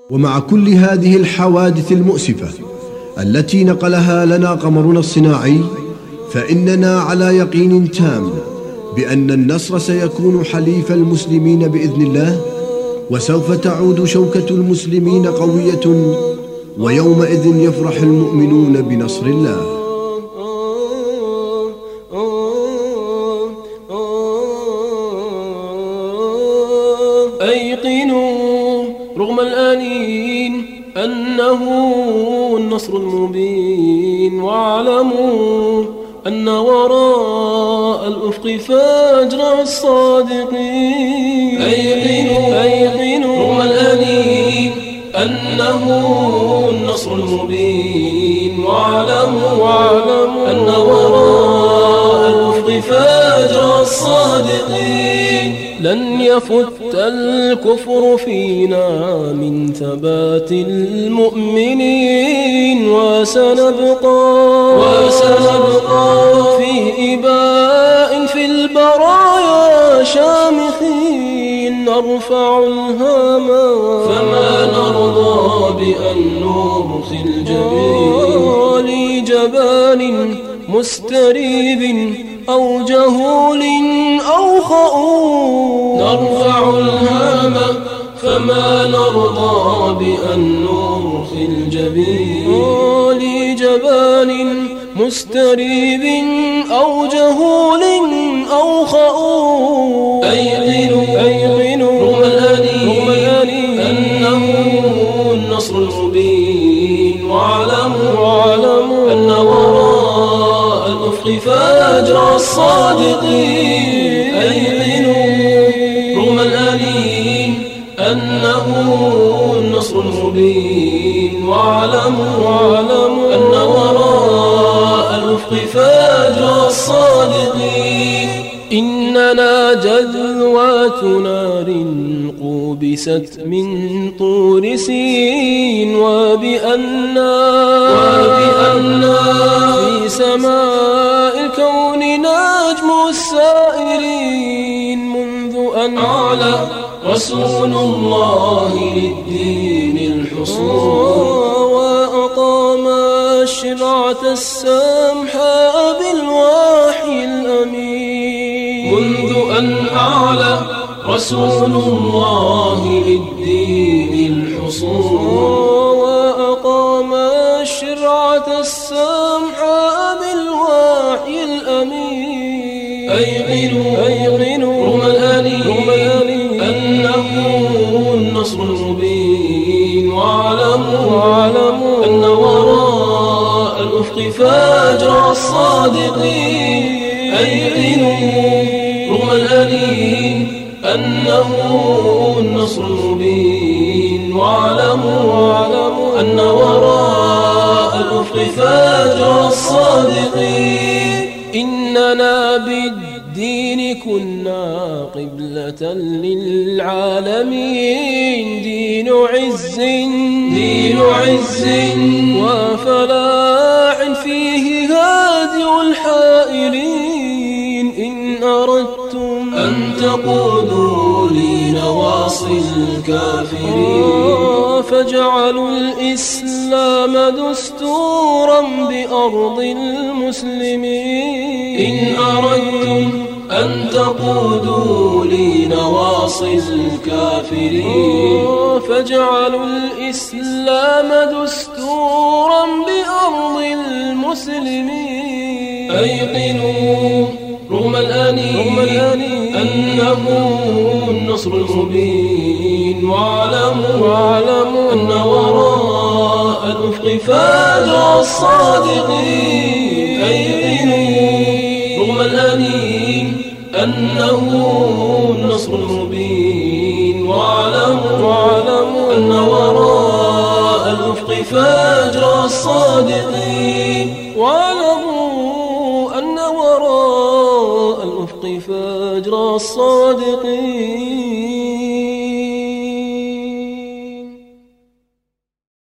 ومع كل هذه الحوادث المؤسفة التي نقلها لنا قمرنا الصناعي، فإننا على يقين تام بأن النصر سيكون حليف المسلمين بإذن الله، وسوف تعود شوكة المسلمين قوية، ويومئذ يفرح المؤمنون بنصر الله. أيقنوا رغم الآنين أنه النصر المبين، واعلموا أن وراء الأفق فجر الصادقين. أيقنوا رغم الآنين أنه النصر المبين، واعلموا أن وراء الأفق فجر الصادقين. لن يفت الكفر فينا من ثبات المؤمنين، وسنبقى في إباء في البرايا شامخين، نرفع الهامة فما نرضى بأن نرخي الجبين، لجبان مستريب أو جهول أو خؤون، نرفع الهام فما نرضى بأن نرخي الجبين، لجبان مستريب أو جهول أو خؤون. أيقنوا رغم الآنين أنه النصر المبين، واعلموا أن وراء الأفق فجر الصادقين. أيقنوا رغم الآنين أنه النصر المبين، واعلموا أن وراء الأفق فجر الصادقين. إننا جذوات نار قوبست من طور سين، وبأننا في سماء الكون نجم السائرين، منذ أن أعلى رسول الله للدين الحصول، وأقام الشرعة السمحاء بالوحي الأمين، منذ أن أعلى رسول الله للدين الحصول، وأقام الشرعة السمحاء بالوحي الأمين. أيقنوا رغم الآنين أنه النصر المبين، واعلموا أن وراء الأفق فجر الصادقين. أيقنوا رغم الآنين أنه النصر المبين، واعلموا أن وراء الأفق فجر الصادقين. إننا بالدين كنا قبلة للعالمين، دين عز وفلاح فيه هادي الحائرين. إن أردتم أن تقودوا لنواصي الكافرين، فاجعلوا الإسلام دستورا بأرض المسلمين. إن أردتم أن تقودوا لنواصي الكافرين، فاجعلوا الإسلام دستورا بأرض المسلمين. أيقنوا رغم الآنين أنه النصر المبين، واعلموا أن وراء الأفق فجر الصادقين. أيقنوا رغم الآنين أنه النصر المبين، واعلموا أن وراء الأفق فجر الصادقين، واعلموا أن وراء الأفق فجر الصادقين.